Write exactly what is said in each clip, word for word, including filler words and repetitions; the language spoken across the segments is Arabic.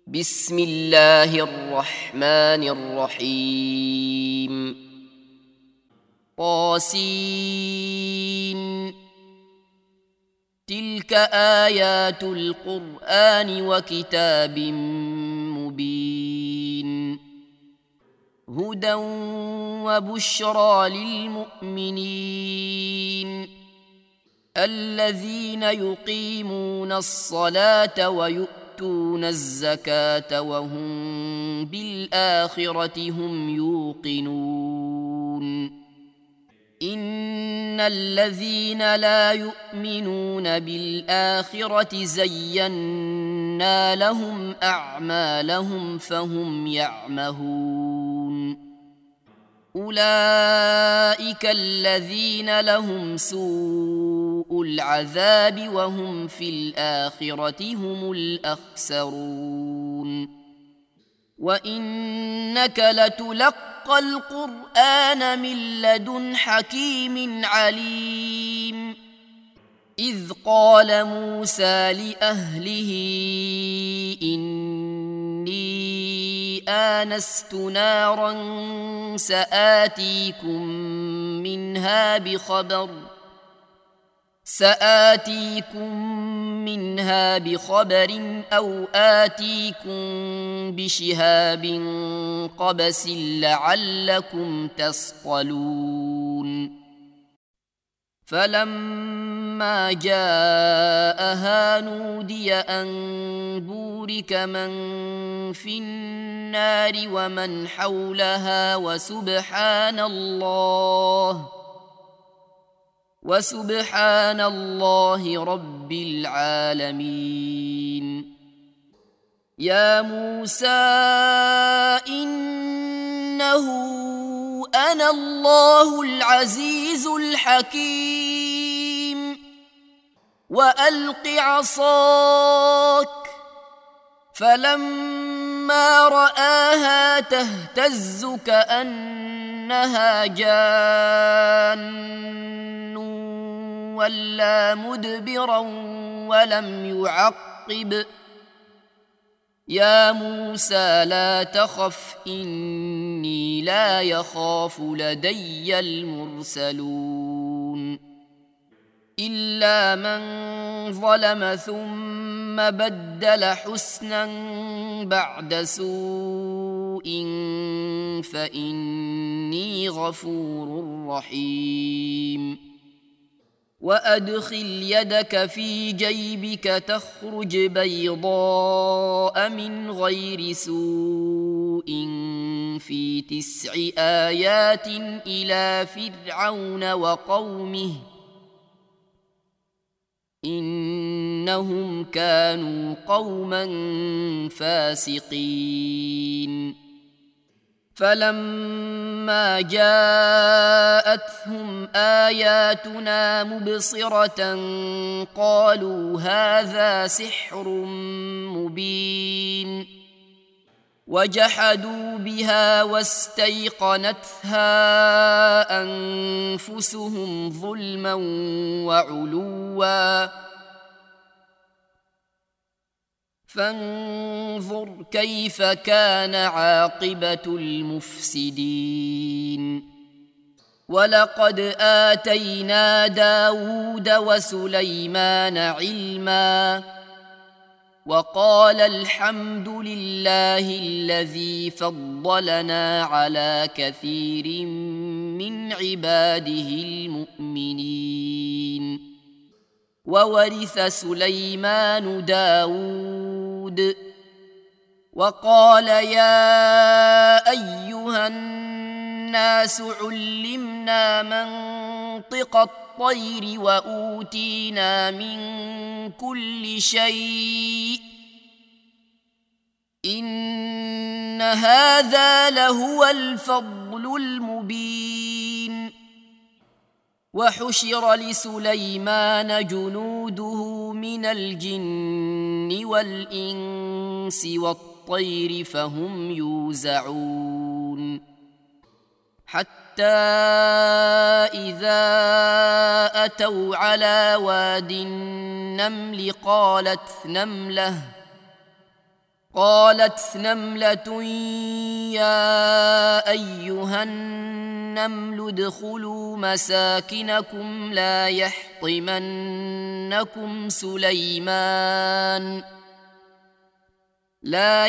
بسم الله الرحمن الرحيم طاسين تلك آيات القرآن وكتاب مبين هدى وبشرى للمؤمنين الذين يقيمون الصلاة ويؤتون الزكاة وهم بالآخرة هم يوقنون إن الذين لا يؤمنون بالآخرة زينا لهم أعمالهم فهم يعمهون أولئك الذين لهم سوء العذاب وهم في الآخرة هم الأخسرون وإنك لتلقى القرآن من لدن حكيم عليم إذ قال موسى لأهله إني آنست نارا سآتيكم منها بخبر سآتيكم منها بخبر أو آتيكم بشهاب قبس لعلكم تصطلون فلما جاءها نودي أن بورك من في النار ومن حولها وسبحان الله وسبحان الله رب العالمين يا موسى إنه أنا الله العزيز الحكيم وألق عصاك فلما رآها تهتز كأنها جان ولا مدبرا ولم يعقب يا موسى لا تخف إني لا يخاف لدي المرسلون إلا من ظلم ثم بدل حسنا بعد سوء فإني غفور رحيم وأدخل يدك في جيبك تخرج بيضاء من غير سوء في تسع آيات إلى فرعون وقومه إنهم كانوا قوما فاسقين فلما جاءتهم آياتنا مبصرة قالوا هذا سحر مبين وجحدوا بها واستيقنتها أنفسهم ظلما وعلوا فانظر كيف كان عاقبة المفسدين ولقد آتينا داود وسليمان علما وقال الحمد لله الذي فضلنا على كثير من عباده المؤمنين وورث سليمان داود وقال يا أيها الناس علمنا منطق الطير وأوتينا من كل شيء إن هذا لهو الفضل المبين وحشر لسليمان جنوده من الجن والإنس والطير فهم يوزعون حتى إذا أتوا على واد النمل قالت نملة قالت نملة يا أيها النمل ادخلوا مساكنكم لا يحطمنكم سليمان لا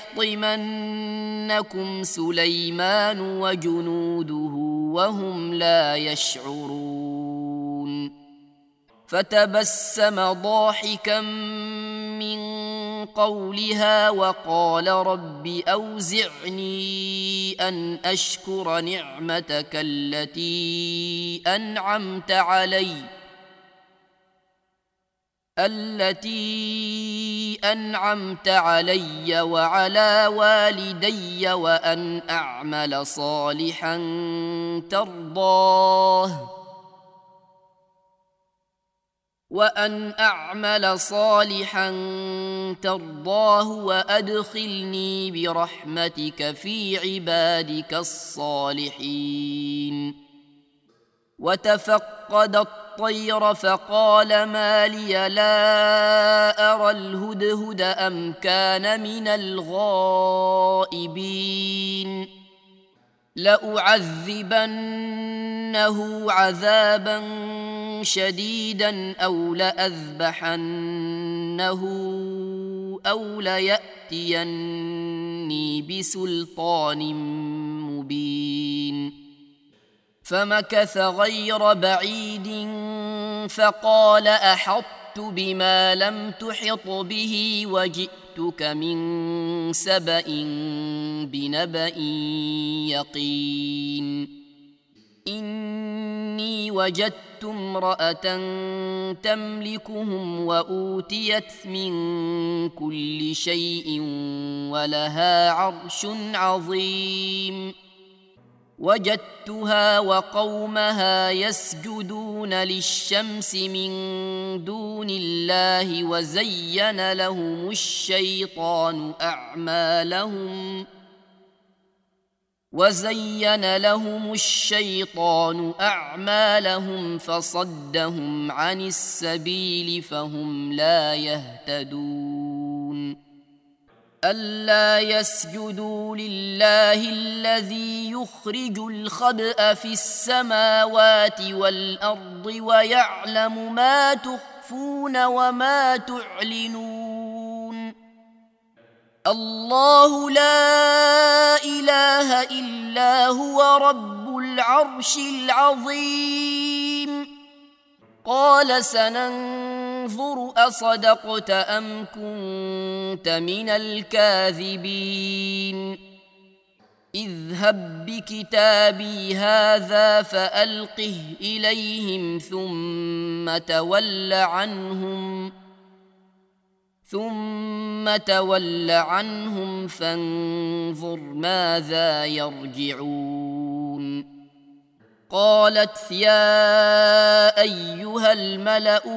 يحطمنكم سليمان وجنوده وهم لا يشعرون فتبسم ضاحكا من قولها وقال رب أوزعني أن أشكر نعمتك التي أنعمت علي التي أنعمت علي وعلى والدي وأن أعمل صالحا ترضاه وأن أعمل صالحا ترضاه وأدخلني برحمتك في عبادك الصالحين وتفقد الطير فقال ما لي لا أرى الهدهد أم كان من الغائبين لأعذبنه عذابا شديدا أو لأذبحنه أو ليأتيني بسلطان مبين فمكث غير بعيد فقال أحطت بما لم تحط به وجئتك من سبأ بنبأ يقين إني وجدت امرأة تملكهم وأوتيت من كل شيء ولها عرش عظيم وجدتها وقومها يسجدون للشمس من دون الله وزين لهم الشيطان أعمالهم وزين لهم الشيطان أعمالهم فصدهم عن السبيل فهم لا يهتدون ألا يسجدوا لله الذي يخرج الخبأ في السماوات والأرض ويعلم ما تخفون وما تعلنون الله لا إله إلا هو رب العرش العظيم قال سننظر أصدقت أم كنت من الكاذبين اذهب بكتابي هذا فألقه إليهم ثم تول عنهم ثم تول عنهم فانظر ماذا يرجعون قالت يا أيها الملأ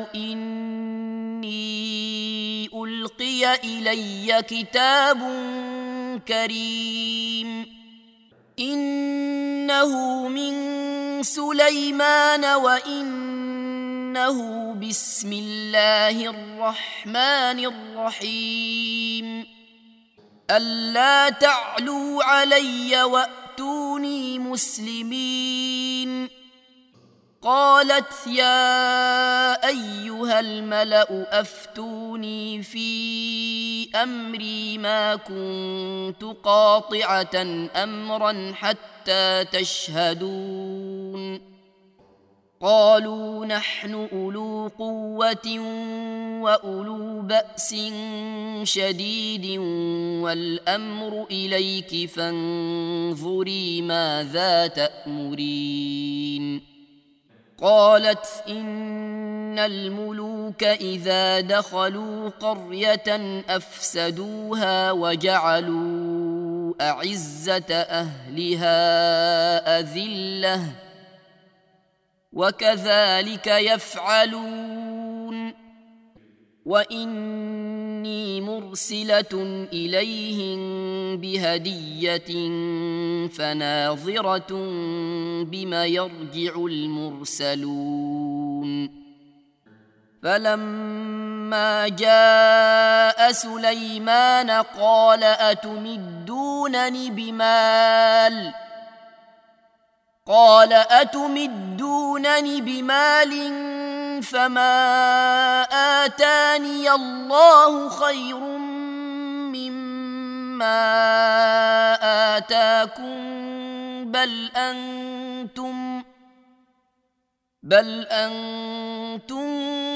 إني ألقي إلي كتاب كريم إنه من سليمان وإنه بسم الله الرحمن الرحيم ألا تعلوا علي وأتوني مسلمين قالت يا أيها الملأ أفتوني في أمري ما كنت قاطعة أمرا حتى تشهدون قالوا نحن أولو قوة وأولو بأس شديد والأمر إليك فانظري ماذا تأمرين قالت إن الملوك إذا دخلوا قرية أفسدوها وجعلوا أعزة أهلها أذلة وكذلك يفعلون وإني مرسلة إليهم بهدية فناظرة بما يرجع المرسلون فلما فلما جاء سليمان قال أتمدونني بمال قال أتمدونني بمال فما آتاني الله خير مما آتاكم بل أنتم بل أنتم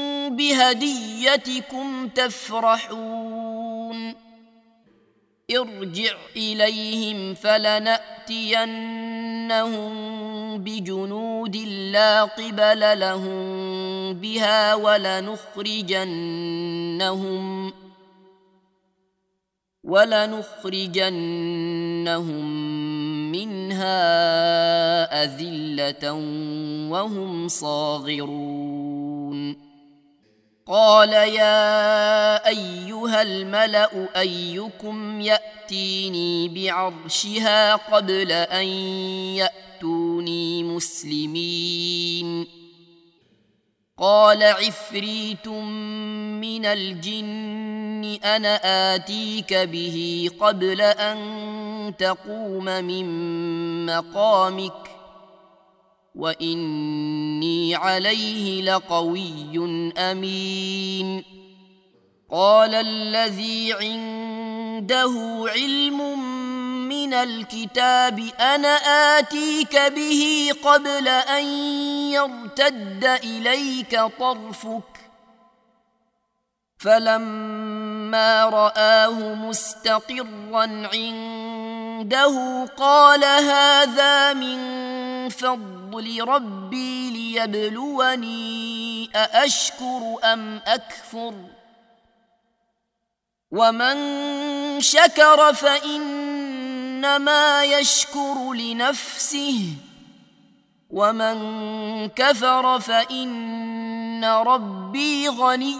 بهديتكم تفرحون ارجع إليهم فلنأتينهم بجنود لا قبل لهم بها ولنخرجنهم ولنخرجنهم منها أذلة وهم صاغرون قال يا أيها الملأ أيكم يأتيني بعرشها قبل أن يأتوني مسلمين قال عفريت من الجن أنا آتيك به قبل أن تقوم من مقامك وإني عليه لقوي أمين قال الذي عنده علم من الكتاب أنا آتيك به قبل أن يرتد إليك طرفك فلما رآه مستقرا عنده قال هذا من فضل ربي ليبلوني أأشكر أم أكفر ومن شكر فإنما يشكر لنفسه ومن كفر فإن ربي غني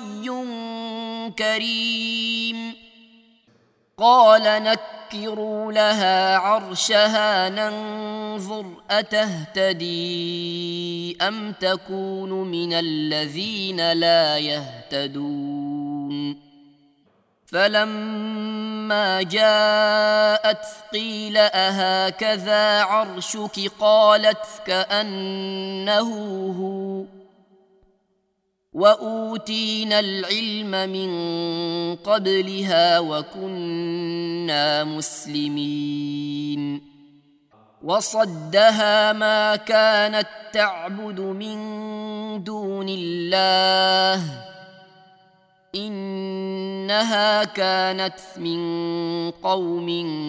كريم قال نكروا لها عرشها ننظر أتهتدي أم تكون من الذين لا يهتدون فلما جاءت قيل أهكذا عرشك قالت كأنه هو وأوتينا العلم من قبلها وكنا مسلمين وصدها ما كانت تعبد من دون الله إنها كانت من قوم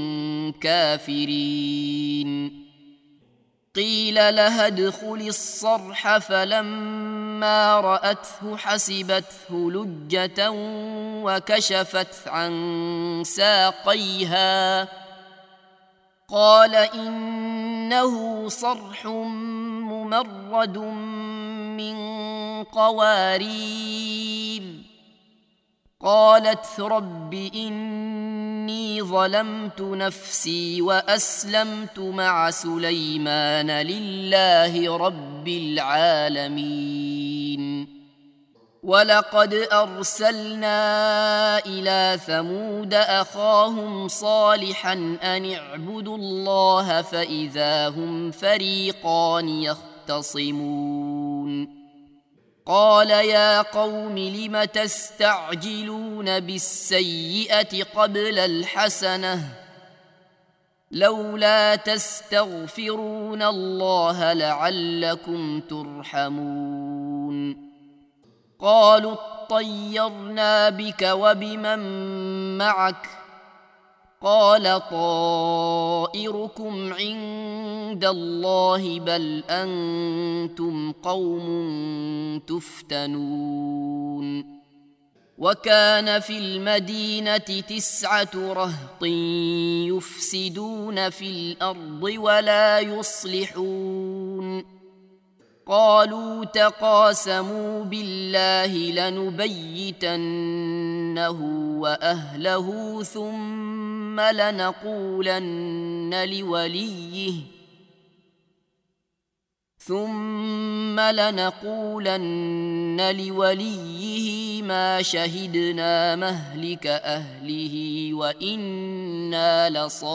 كافرين قيل لها ادخل الصرح فلما رأته حسبته لجة وكشفت عن ساقيها قال إنه صرح ممرد من قوارير قالت رب إني ظلمت نفسي وأسلمت مع سليمان لله رب العالمين ولقد أرسلنا إلى ثمود أخاهم صالحا أن اعبدوا الله فإذا هم فريقان يختصمون قال يا قوم لم تستعجلون بالسيئة قبل الحسنة لولا تستغفرون الله لعلكم ترحمون قالوا اطيرنا بك وبمن معك قال طائركم عند الله بل أنتم قوم تفتنون وكان في المدينة تسعة رهط يفسدون في الأرض ولا يصلحون قالوا تقاسموا بالله لنبيتنه وأهله ثم لنقولن لوليه ثم لنقولن لوليه ما شهدنا مهلك أهله وإنا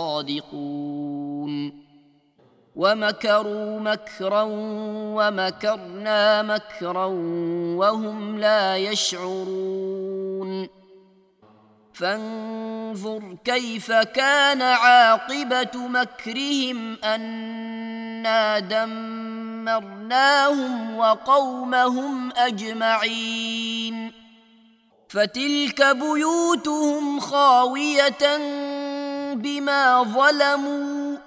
لصادقون ومكروا مكرا ومكرنا مكرا وهم لا يشعرون فانظر كيف كان عاقبة مكرهم أنا دمرناهم وقومهم أجمعين فتلك بيوتهم خاوية بما ظلموا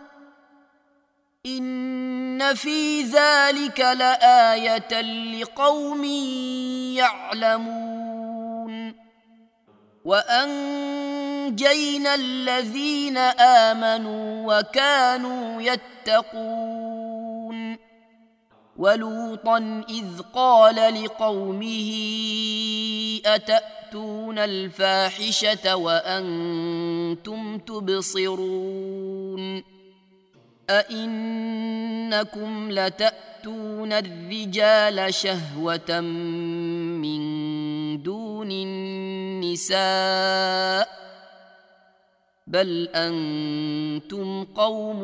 إن في ذلك لآية لقوم يعلمون وأنجينا الذين آمنوا وكانوا يتقون ولوطا إذ قال لقومه أتأتون الفاحشة وأنتم تبصرون أئنكم لتأتون الرجال شهوة من دون النساء بل أنتم قوم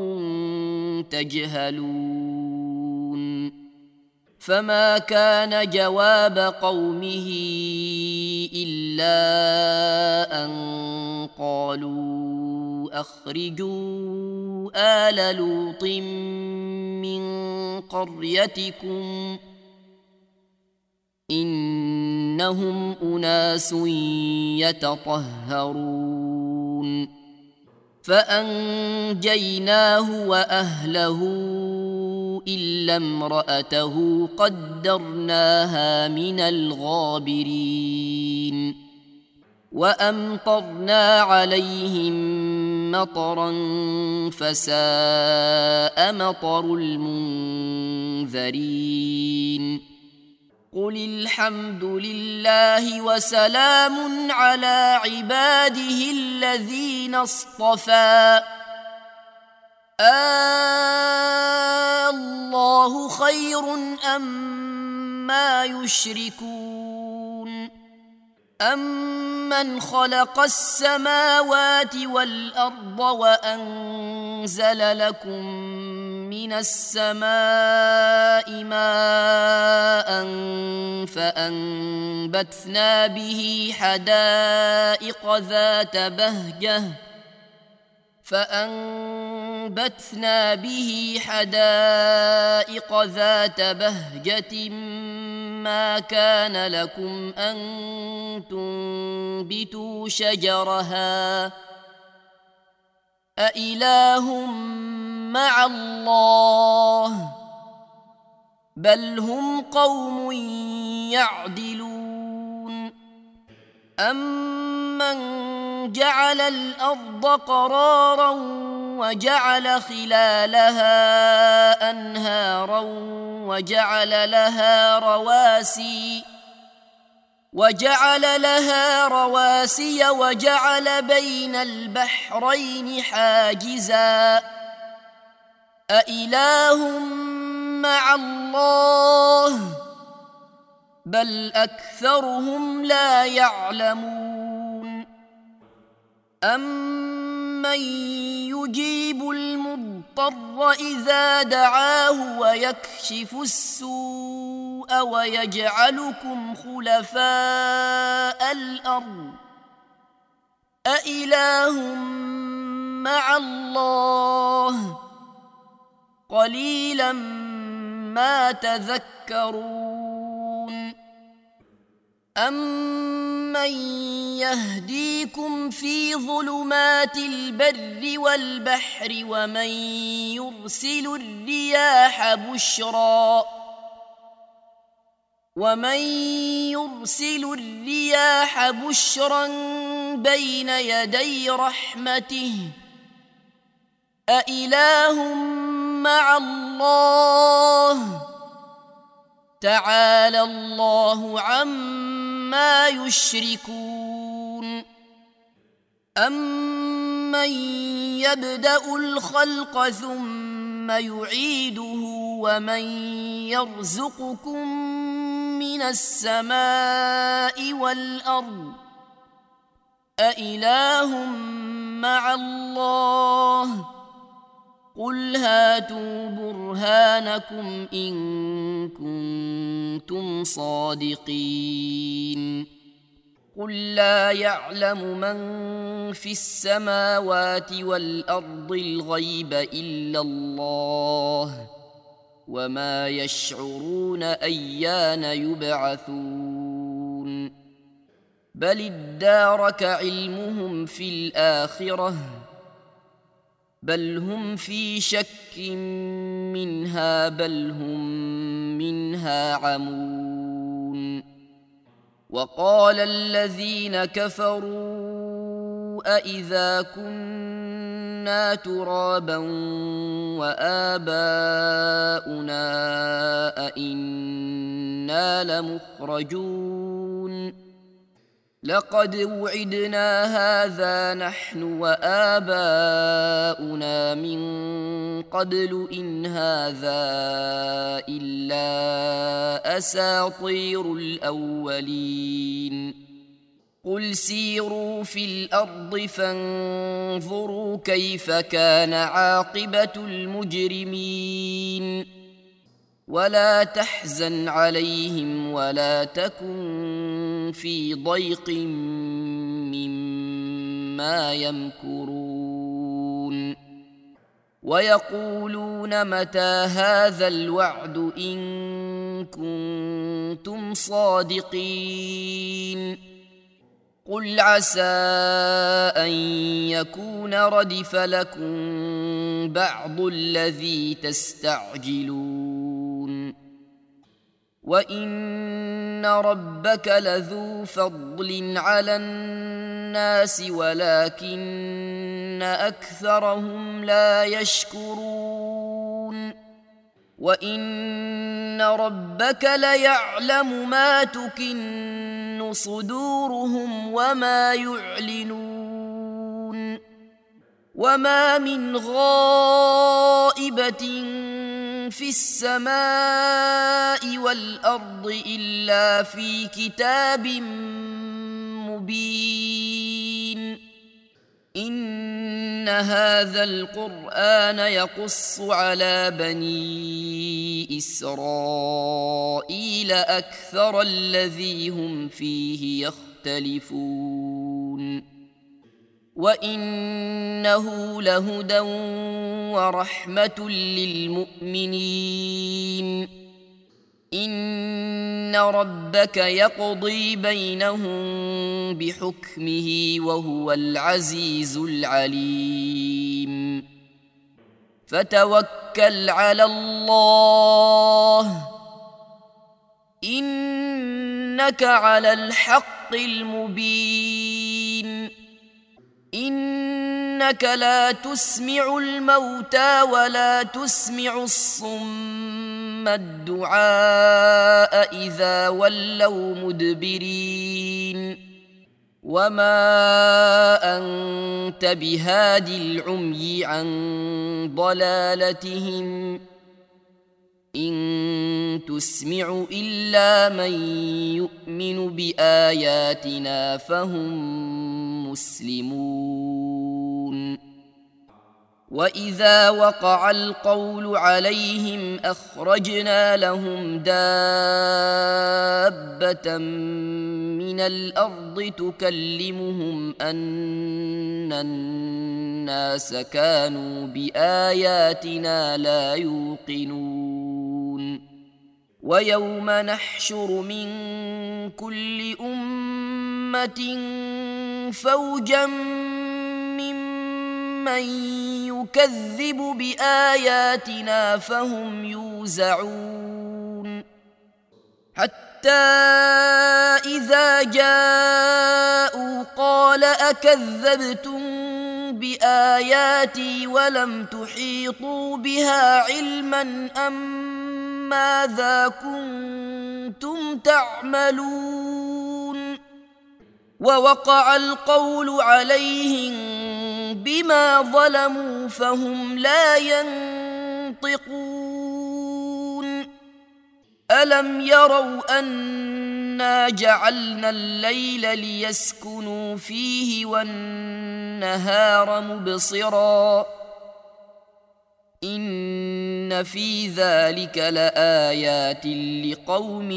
تجهلون فما كان جواب قومه إلا أن قالوا أخرجوا آل لوط من قريتكم إنهم أناس يتطهرون فأنجيناه وأهله إلا امرأته قدرناها من الغابرين وأمطرنا عليهم مطرا فساء مطر المنذرين قل الحمد لله وسلام على عباده الذين اصطفى الله خير أما يشركون أمن خلق السماوات والأرض وأنزل لكم من السماء ماء فأنبتنا به حدائق ذات بهجة فأنبتنا به حدائق ذات بهجة ما كان لكم أن تنبتوا شجرها أإله مع الله بل هم قوم يعدلون أمن جعل الأرض قرارا وجعل خلالها أنهارا وجعل لها رواسي وجعل لها رواسي وجعل بين البحرين حاجزا أإله مع الله بل أكثرهم لا يعلمون أمن يجيب المضطر إذا دعاه ويكشف السوء ويجعلكم خلفاء الأرض أإله مع الله قليلا ما تذكرون أمن يهديكم في ظلمات البر والبحر ومن يرسل الرياح بشرا ومن يرسل الرياح بشرا بين يدي رحمته أإله مع الله تعالى الله عما يشركون أمن يبدأ الخلق ثم يعيده ومن يرزقكم من السماء والأرض أإله مع الله قل هاتوا برهانكم إن كنتم صادقين قل لا يعلم من في السماوات والأرض الغيب إلا الله وما يشعرون أيان يبعثون بل ادارك علمهم في الآخرة بل هم في شك منها بل هم منها عمون وقال الذين كفروا أإذا كنا ترابا وآباؤنا أإنا لمخرجون لقد وعدنا هذا نحن وآباؤنا من قبل إن هذا إلا أساطير الأولين قل سيروا في الأرض فانظروا كيف كان عاقبة المجرمين ولا تحزن عليهم ولا تكن في ضيق مما يمكرون ويقولون متى هذا الوعد إن كنتم صادقين قل عسى أن يكون ردف لكم بعض الذي تستعجلون وإن ربك لذو فضل على الناس ولكن أكثرهم لا يشكرون وإن ربك ليعلم ما تكن صدورهم وما يعلنون وما من غائبة في السماء والأرض إلا في كتاب مبين إن هذا القرآن يقص على بني إسرائيل أكثر الذي هم فيه يختلفون وإنه لهدى ورحمة للمؤمنين إن ربك يقضي بينهم بحكمه وهو العزيز العليم فتوكل على الله إنك على الحق المبين إنك لا تسمع الموتى ولا تسمع الصم الدعاء إذا ولوا مدبرين وما أنت بهاد العمي عن ضلالتهم إن تسمع إلا من يؤمن بآياتنا فهم مسلمون وإذا وقع القول عليهم أخرجنا لهم دابة من الأرض تكلمهم أن الناس كانوا بآياتنا لا يوقنون ويوم نحشر من كل أمة فوجا ممن يكذب بآياتنا فهم يوزعون حتى إذا جاءوا قال أكذبتم بآياتي ولم تحيطوا بها علما أم ماذا كنتم تعملون ووقع القول عليهم بما ظلموا فهم لا ينطقون ألم يروا أنا جعلنا الليل ليسكنوا فيه والنهار مبصرا إن في ذلك لآيات لقوم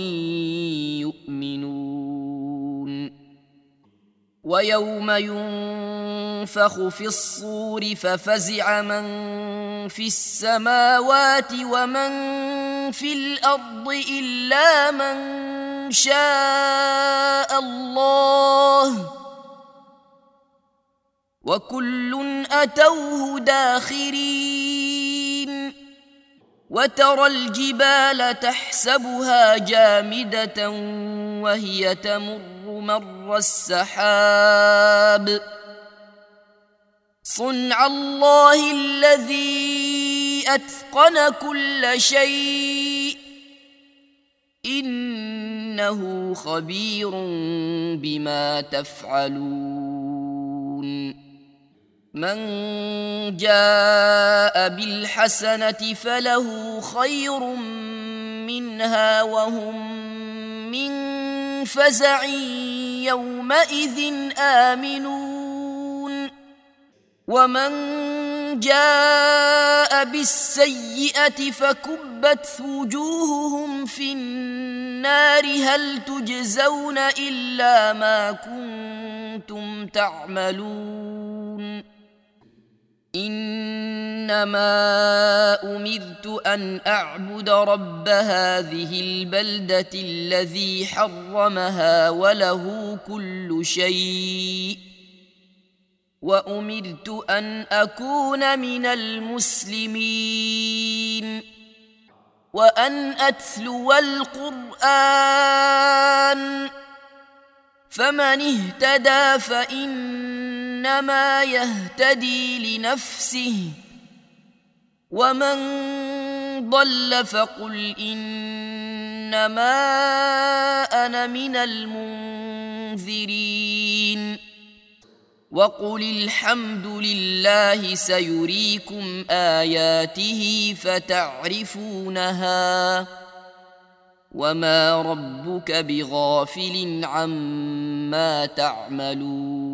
يؤمنون ويوم ينفخ في الصور ففزع من في السماوات ومن في الأرض إلا من شاء الله وكل أتوه داخرين وترى الجبال تحسبها جامدة وهي تمر مر السحاب صنع الله الذي أتقن كل شيء إنه خبير بما تفعلون من جاء بالحسنة فله خير منها وهم من فزع يومئذ آمنون ومن جاء بالسيئة فكبت وجوههم في النار هل تجزون إلا ما كنتم تعملون إنما أمرت أن أعبد رب هذه البلدة الذي حرمها وله كل شيء وأمرت أن أكون من المسلمين وأن أتلو القرآن فمن اهتدى فإنما يهتدي لنفسه ومن ضل فقل إنما أنا من المنذرين وقل الحمد لله سيريكم آياته فتعرفونها وما ربك بغافل عما تعملون